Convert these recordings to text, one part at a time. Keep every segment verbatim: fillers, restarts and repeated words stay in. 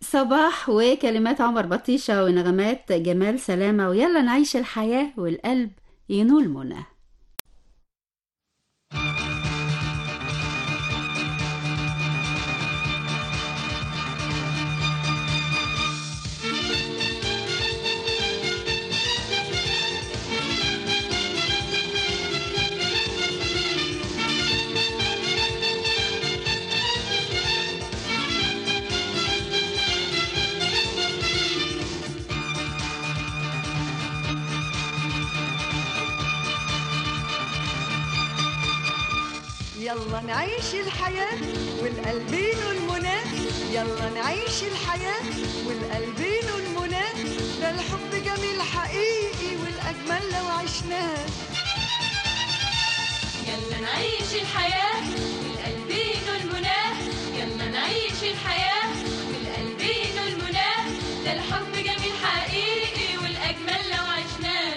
صباح وكلمات عمر بطيشة ونغمات جمال سلامة، ويلا نعيش الحياة والقلب ينول منى. يلا نعيش الحياة والقلبين والمنى، يلا نعيش الحياة والقلبين والمنى، ده الحب جميل حقيقي والأجمل لو عشناه. يلا نعيش الحياة والقلبين والمنى، يلا نعيش الحياة والقلبين والمنى، ده الحب جميل حقيقي والأجمل لو عشناه.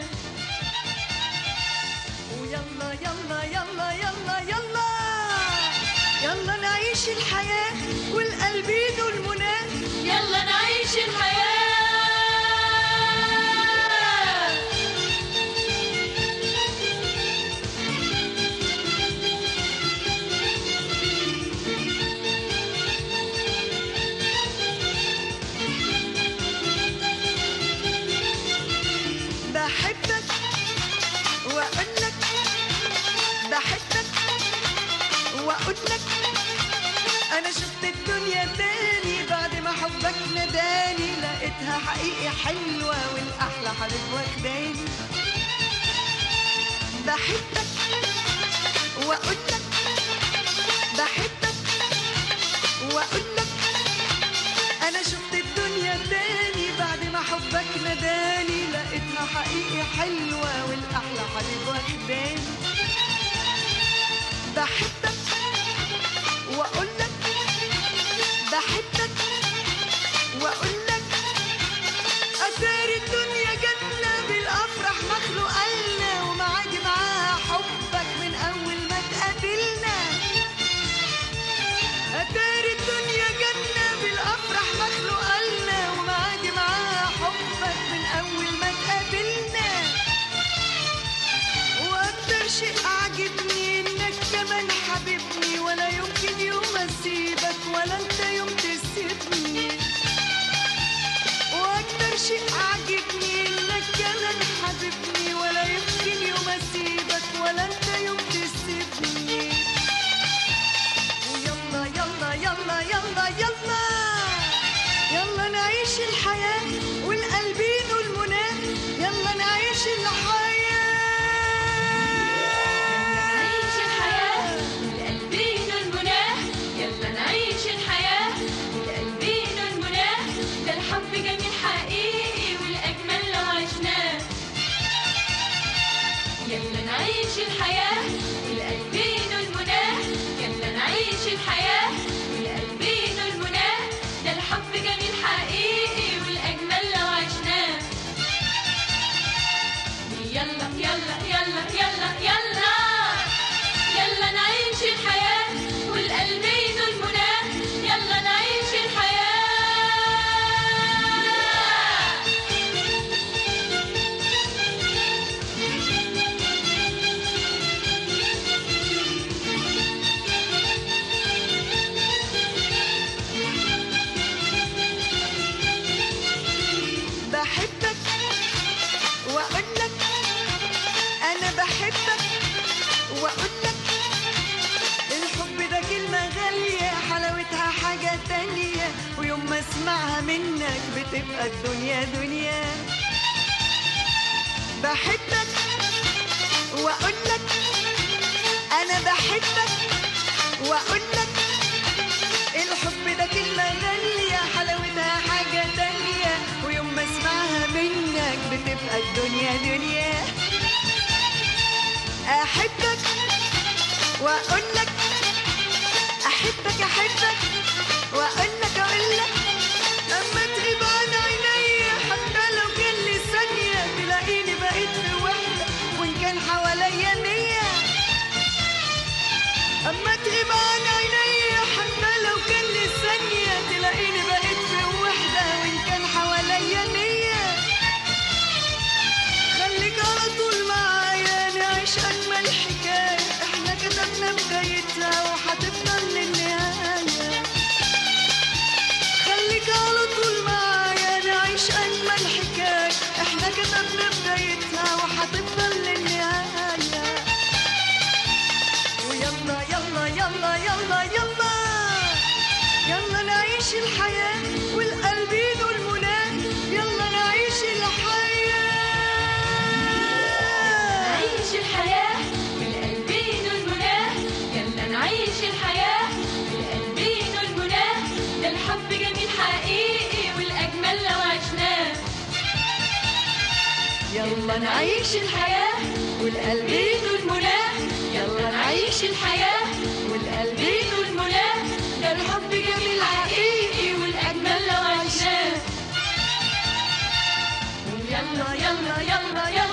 ويلا يلا يلا يلا يلا يلا نعيش الحياة والقلبين والمنى، يلا نعيش الحياة. بحبك وأقولك بحبك وأقولك أنا شفت الدنيا تاني بعد ما حبك نداني، لقيتها حقيقي حلوة والأحلى حبيب واخداني. بحبك وأقولك بحبك وأقولك أنا شفت الدنيا تاني بعد ما حبك نداني، لقيتها حقيقي حلوة والأحلى حبيب واخداني. بحبك وأقولك بحبك وأقولك أثار الدنيا جنة بالأفراح مخلوقالنا، ومعادي معاها حبك من أول ما تقابلنا. أثار الدنيا جنة بالأفراح مخلوقالنا، ومعادي معاها حبك من أول ما تقابلنا. وأكتر شيء عاجبني إنك كمان حبيبني، ولا يمكن يوم أسيبك ولا أنت يوم تسيبني. وأكتر شيء عاجبني إنك كمان حبيبني، ولا يمكن يوم أسيبك ولا أنت يوم تسيبني. ويلا يلا يلا يلا يلا يلا نعيش الحياة والقلبين والمنى، يلا نعيش الحياة. نعيش الحياة والقلبين والمنى، يلا نعيش الحياة والقلبين والمنى، ده الحب جميل حقيقي والأجمل لو عشناه. يلا نعيش الحياة والقلبين والمنى، يلا نعيش الحياة والقلبين والمنى، ده الحب جميل حقيقي والأجمل لو عشناه. يلا يلا يلا يلا يلا يلا نعيش الحياة والقلبين والمنى، يلا نعيش الحياة. بحبك وأقولك أنا بحبك وأقولك الحب ده كلمة غالية حلاوتها حاجة تانية، ويوم ما اسمعها منك بتبقى الدنيا دنيا. بحبك وأقولك أنا بحبك وأقولك الحب ده كلمة غالية حلاوتها حاجة تانية، ويوم ما اسمعها منك بتبقى الدنيا دنيا. أحبك وأقولك أحبك أحبك وأقولك أقولك أما تغيب عن عينيا حتى لو كان لي ثانية، تلاقيني بقيت في وحدة وإن كان حواليا نية. أما تغيب عن عينيا حتى لو كان لي ثانية، تلاقيني بقيت في وحدة وهتفضل للنهاية. ويلا يلا يلا يلا يلا يلا نعيش الحياة والقلب يدو المنى. يلا نعيش الحياة، نعيش الحياة والقلب يدو المنى. يلا نعيش الحياة والقلب يدو المنى. ده الحب جميل حقيقي والأجمل لو عشناه. يلا نعيش الحياة والقلب يدو المنى. يلا نعيش الحياة والقلب يدو المنى. ده الحب جميل حقيقي والأجمل لو عشناه. يلا يلا يلا يلا